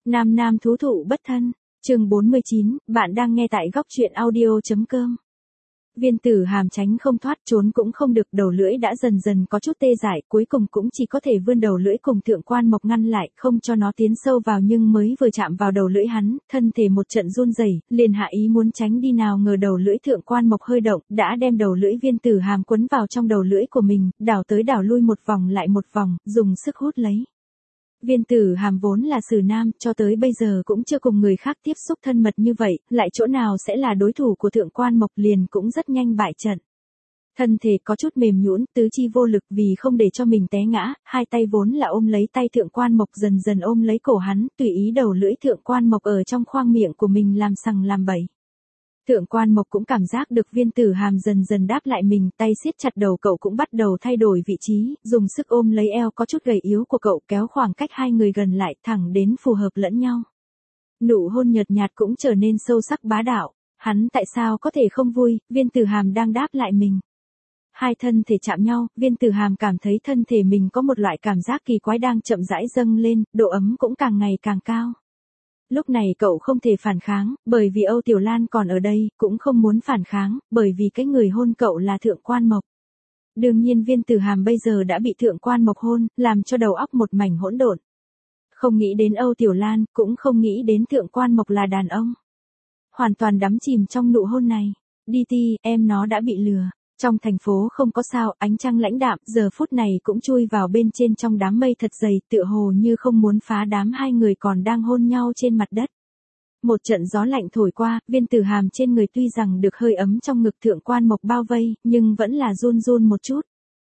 Nam nam thú thụ bất thân, chương 49, bạn đang nghe tại góc truyện audio.com. Viên Tử Hàm tránh không thoát, trốn cũng không được, đầu lưỡi đã dần dần có chút tê dại, cuối cùng cũng chỉ có thể vươn đầu lưỡi cùng Thượng Quan Mộc ngăn lại, không cho nó tiến sâu vào, nhưng mới vừa chạm vào đầu lưỡi hắn, thân thể một trận run rẩy, liền hạ ý muốn tránh đi, nào ngờ đầu lưỡi Thượng Quan Mộc hơi động, đã đem đầu lưỡi Viên Tử Hàm quấn vào trong đầu lưỡi của mình, đảo tới đảo lui một vòng lại một vòng, dùng sức hút lấy. Viên Tử Hàm vốn là xử nam, cho tới bây giờ cũng chưa cùng người khác tiếp xúc thân mật như vậy, lại chỗ nào sẽ là đối thủ của Thượng Quan Mộc, liền cũng rất nhanh bại trận. Thân thể có chút mềm nhũn, tứ chi vô lực, vì không để cho mình té ngã, hai tay vốn là ôm lấy tay Thượng Quan Mộc, dần dần ôm lấy cổ hắn, tùy ý đầu lưỡi Thượng Quan Mộc ở trong khoang miệng của mình làm sằng làm bậy. Thượng Quan Mộc cũng cảm giác được Viên Tử Hàm dần dần đáp lại mình, tay siết chặt đầu cậu cũng bắt đầu thay đổi vị trí, dùng sức ôm lấy eo có chút gầy yếu của cậu, kéo khoảng cách hai người gần lại, thẳng đến phù hợp lẫn nhau. Nụ hôn nhợt nhạt cũng trở nên sâu sắc bá đạo, hắn tại sao có thể không vui, Viên Tử Hàm đang đáp lại mình. Hai thân thể chạm nhau, Viên Tử Hàm cảm thấy thân thể mình có một loại cảm giác kỳ quái đang chậm rãi dâng lên, độ ấm cũng càng ngày càng cao. Lúc này cậu không thể phản kháng, bởi vì Âu Tiểu Lan còn ở đây, cũng không muốn phản kháng, bởi vì cái người hôn cậu là Thượng Quan Mộc. Đương nhiên Viên Tử Hàm bây giờ đã bị Thượng Quan Mộc hôn, làm cho đầu óc một mảnh hỗn độn. Không nghĩ đến Âu Tiểu Lan, cũng không nghĩ đến Thượng Quan Mộc là đàn ông. Hoàn toàn đắm chìm trong nụ hôn này. Đi ti, em nó đã bị lừa. Trong thành phố không có sao, ánh trăng lãnh đạm, giờ phút này cũng chui vào bên trên trong đám mây thật dày, tựa hồ như không muốn phá đám, hai người còn đang hôn nhau trên mặt đất. Một trận gió lạnh thổi qua, Viên Tử Hàm trên người tuy rằng được hơi ấm trong ngực Thượng Quan Mộc bao vây, nhưng vẫn là run run một chút.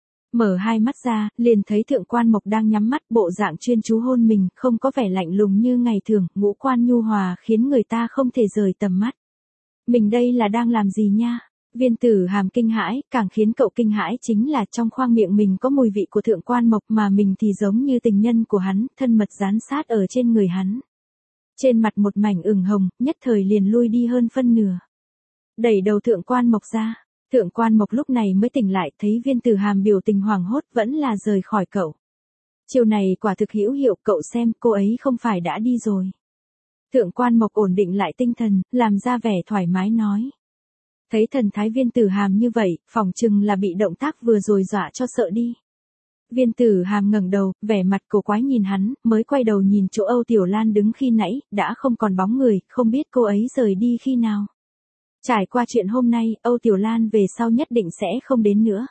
Mở hai mắt ra, liền thấy Thượng Quan Mộc đang nhắm mắt, bộ dạng chuyên chú hôn mình, không có vẻ lạnh lùng như ngày thường, ngũ quan nhu hòa khiến người ta không thể rời tầm mắt. Mình đây là đang làm gì nha? Viên Tử Hàm kinh hãi, càng khiến cậu kinh hãi chính là trong khoang miệng mình có mùi vị của Thượng Quan Mộc, mà mình thì giống như tình nhân của hắn, thân mật dán sát ở trên người hắn. Trên mặt một mảnh ửng hồng, nhất thời liền lui đi hơn phân nửa. Đẩy đầu Thượng Quan Mộc ra, Thượng Quan Mộc lúc này mới tỉnh lại, thấy Viên Tử Hàm biểu tình hoảng hốt, vẫn là rời khỏi cậu. Chiều này quả thực hữu hiệu, cậu xem, cô ấy không phải đã đi rồi. Thượng Quan Mộc ổn định lại tinh thần, làm ra vẻ thoải mái nói. Thấy thần thái Viên Tử Hàm như vậy, phỏng chừng là bị động tác vừa rồi dọa cho sợ đi. Viên Tử Hàm ngẩng đầu, vẻ mặt cổ quái nhìn hắn, mới quay đầu nhìn chỗ Âu Tiểu Lan đứng khi nãy, đã không còn bóng người, không biết cô ấy rời đi khi nào. Trải qua chuyện hôm nay, Âu Tiểu Lan về sau nhất định sẽ không đến nữa.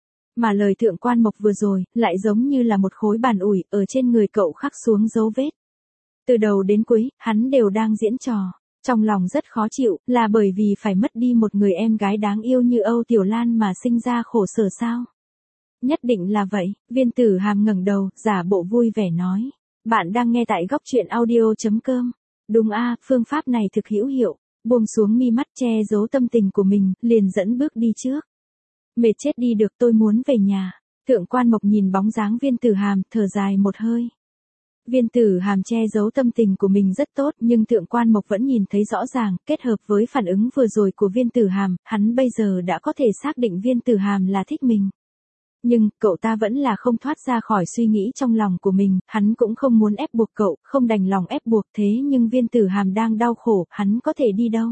Mà lời Thượng Quan Mộc vừa rồi, lại giống như là một khối bàn ủi, ở trên người cậu khắc xuống dấu vết. Từ đầu đến cuối, hắn đều đang diễn trò. Trong lòng rất khó chịu, là bởi vì phải mất đi một người em gái đáng yêu như Âu Tiểu Lan mà sinh ra khổ sở sao? Nhất định là vậy, Viên Tử Hàm ngẩng đầu, giả bộ vui vẻ nói. Bạn đang nghe tại góc truyện audio.com. Đúng a, phương pháp này thực hữu hiệu. Buông xuống mi mắt che giấu tâm tình của mình, liền dẫn bước đi trước. Mệt chết đi được, tôi muốn về nhà. Thượng Quan Mộc nhìn bóng dáng Viên Tử Hàm, thở dài một hơi. Viên Tử Hàm che giấu tâm tình của mình rất tốt, nhưng Thượng Quan Mộc vẫn nhìn thấy rõ ràng, kết hợp với phản ứng vừa rồi của Viên Tử Hàm, hắn bây giờ đã có thể xác định Viên Tử Hàm là thích mình. Nhưng, cậu ta vẫn là không thoát ra khỏi suy nghĩ trong lòng của mình, hắn cũng không muốn ép buộc cậu, không đành lòng ép buộc, thế nhưng Viên Tử Hàm đang đau khổ, hắn có thể đi đâu?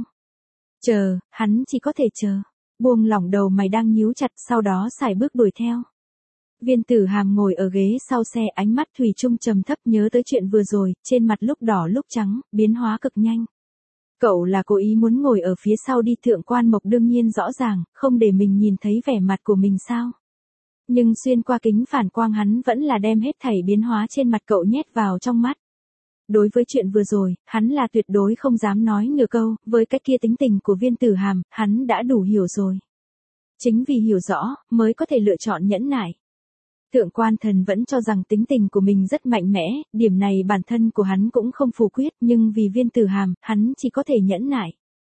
Chờ, hắn chỉ có thể chờ. Buông lỏng đầu mày đang nhíu chặt, sau đó sải bước đuổi theo. Viên Tử Hàm ngồi ở ghế sau xe, ánh mắt thủy chung trầm thấp, nhớ tới chuyện vừa rồi, trên mặt lúc đỏ lúc trắng, biến hóa cực nhanh. Cậu là cố ý muốn ngồi ở phía sau đi, Thượng Quan Mộc đương nhiên rõ ràng, không để mình nhìn thấy vẻ mặt của mình sao. Nhưng xuyên qua kính phản quang hắn vẫn là đem hết thảy biến hóa trên mặt cậu nhét vào trong mắt. Đối với chuyện vừa rồi, hắn là tuyệt đối không dám nói nửa câu, với cái kia tính tình của Viên Tử Hàm, hắn đã đủ hiểu rồi. Chính vì hiểu rõ, mới có thể lựa chọn nhẫn nại. Thượng Quan Thần vẫn cho rằng tính tình của mình rất mạnh mẽ, điểm này bản thân của hắn cũng không phủ quyết, nhưng vì Viên Tử Hàm, hắn chỉ có thể nhẫn nại.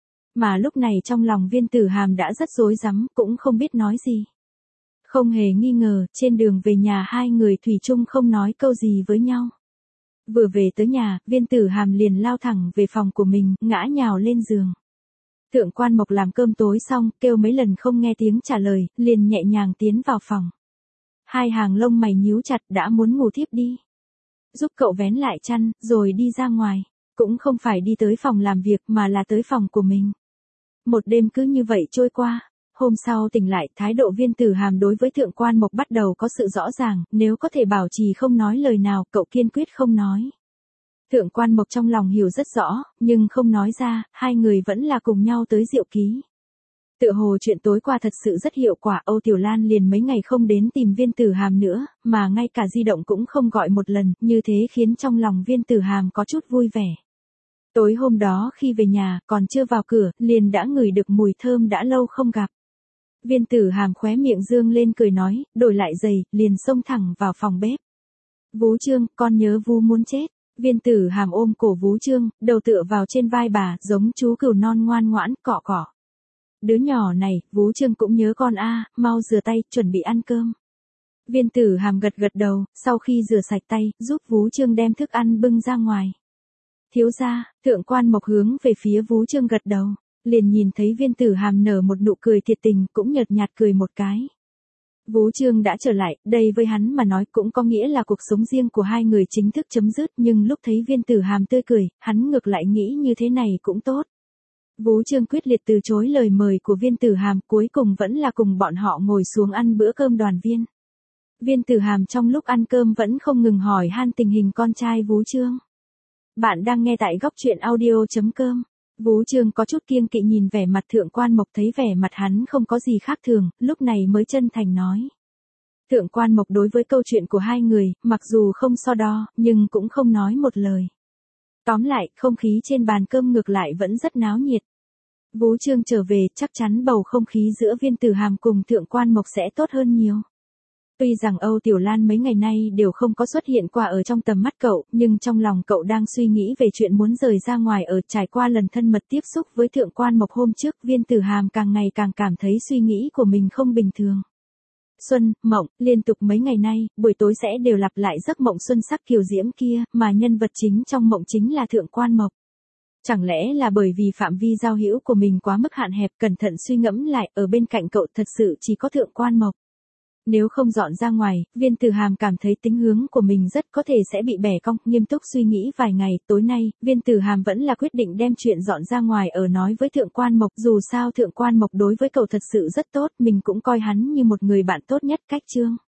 Mà lúc này trong lòng Viên Tử Hàm đã rất rối rắm, cũng không biết nói gì. Không hề nghi ngờ, trên đường về nhà hai người thủy chung không nói câu gì với nhau. Vừa về tới nhà, Viên Tử Hàm liền lao thẳng về phòng của mình, ngã nhào lên giường. Thượng Quan Mộc làm cơm tối xong, kêu mấy lần không nghe tiếng trả lời, liền nhẹ nhàng tiến vào phòng. Hai hàng lông mày nhíu chặt, đã muốn ngủ thiếp đi. Giúp cậu vén lại chăn, rồi đi ra ngoài. Cũng không phải đi tới phòng làm việc mà là tới phòng của mình. Một đêm cứ như vậy trôi qua. Hôm sau tỉnh lại, thái độ Viên Tử Hàm đối với Thượng Quan Mộc bắt đầu có sự rõ ràng, nếu có thể bảo trì không nói lời nào, cậu kiên quyết không nói. Thượng Quan Mộc trong lòng hiểu rất rõ, nhưng không nói ra, hai người vẫn là cùng nhau tới Diệu Ký. Tựa hồ chuyện tối qua thật sự rất hiệu quả, Âu Tiểu Lan liền mấy ngày không đến tìm Viên Tử Hàm nữa, mà ngay cả di động cũng không gọi một lần, như thế khiến trong lòng Viên Tử Hàm có chút vui vẻ. Tối hôm đó khi về nhà, còn chưa vào cửa, liền đã ngửi được mùi thơm đã lâu không gặp. Viên Tử Hàm khóe miệng dương lên cười nói, đổi lại giày, liền xông thẳng vào phòng bếp. Vú Trương, con nhớ Vú muốn chết. Viên Tử Hàm ôm cổ Vú Trương, đầu tựa vào trên vai bà, giống chú cừu non ngoan ngoãn, cọ cọ. Đứa nhỏ này, Vú Trương cũng nhớ con a, mau rửa tay, chuẩn bị ăn cơm. Viên Tử Hàm gật gật đầu, sau khi rửa sạch tay, giúp Vú Trương đem thức ăn bưng ra ngoài. Thiếu gia, Thượng Quan Mộc hướng về phía Vú Trương gật đầu, liền nhìn thấy Viên Tử Hàm nở một nụ cười thiệt tình, cũng nhợt nhạt cười một cái. Vú Trương đã trở lại, đây với hắn mà nói cũng có nghĩa là cuộc sống riêng của hai người chính thức chấm dứt, nhưng lúc thấy Viên Tử Hàm tươi cười, hắn ngược lại nghĩ như thế này cũng tốt. Vú Trương quyết liệt từ chối lời mời của Viên Tử Hàm, cuối cùng vẫn là cùng bọn họ ngồi xuống ăn bữa cơm đoàn viên. Viên Tử Hàm trong lúc ăn cơm vẫn không ngừng hỏi han tình hình con trai Vú Trương. Bạn đang nghe tại góc truyện audio.com. Vú Trương có chút kiêng kỵ nhìn vẻ mặt Thượng Quan Mộc, thấy vẻ mặt hắn không có gì khác thường, lúc này mới chân thành nói. Thượng Quan Mộc đối với câu chuyện của hai người, mặc dù không so đo, nhưng cũng không nói một lời. Tóm lại, không khí trên bàn cơm ngược lại vẫn rất náo nhiệt. Vú Trương trở về, chắc chắn bầu không khí giữa Viên Tử Hàm cùng Thượng Quan Mộc sẽ tốt hơn nhiều. Tuy rằng Âu Tiểu Lan mấy ngày nay đều không có xuất hiện qua ở trong tầm mắt cậu, nhưng trong lòng cậu đang suy nghĩ về chuyện muốn rời ra ngoài ở. Trải qua lần thân mật tiếp xúc với Thượng Quan Mộc hôm trước, Viên Tử Hàm càng ngày càng cảm thấy suy nghĩ của mình không bình thường. Xuân, mộng, liên tục mấy ngày nay, buổi tối sẽ đều lặp lại giấc mộng xuân sắc kiều diễm kia, mà nhân vật chính trong mộng chính là Thượng Quan Mộc. Chẳng lẽ là bởi vì phạm vi giao hữu của mình quá mức hạn hẹp, cẩn thận suy ngẫm lại, ở bên cạnh cậu thật sự chỉ có Thượng Quan Mộc. Nếu không dọn ra ngoài, Viên Tử Hàm cảm thấy tính hướng của mình rất có thể sẽ bị bẻ cong, nghiêm túc suy nghĩ vài ngày, tối nay, Viên Tử Hàm vẫn là quyết định đem chuyện dọn ra ngoài ở nói với Thượng Quan Mộc, dù sao Thượng Quan Mộc đối với cậu thật sự rất tốt, mình cũng coi hắn như một người bạn tốt nhất cách Chương.